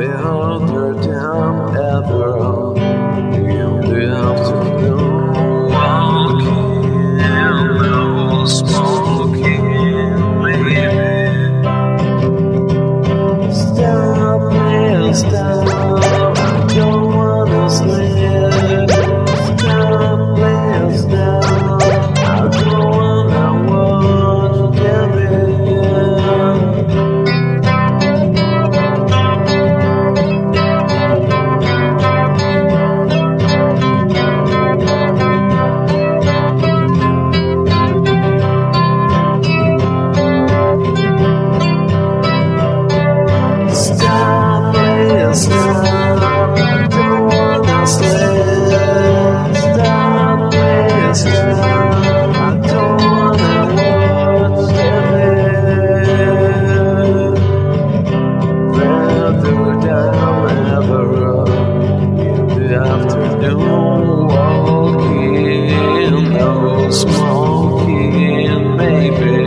further down ever in the afternoon, walking or smoking, maybe. Stop, please stop, I don't wanna sleep. Stop, please stop, I don't wanna watch TV. Stop, I don't wanna sleep. Stop, please stop, I don't wanna watch TV. Further down ever in the afternoon, walking or smoking, maybe.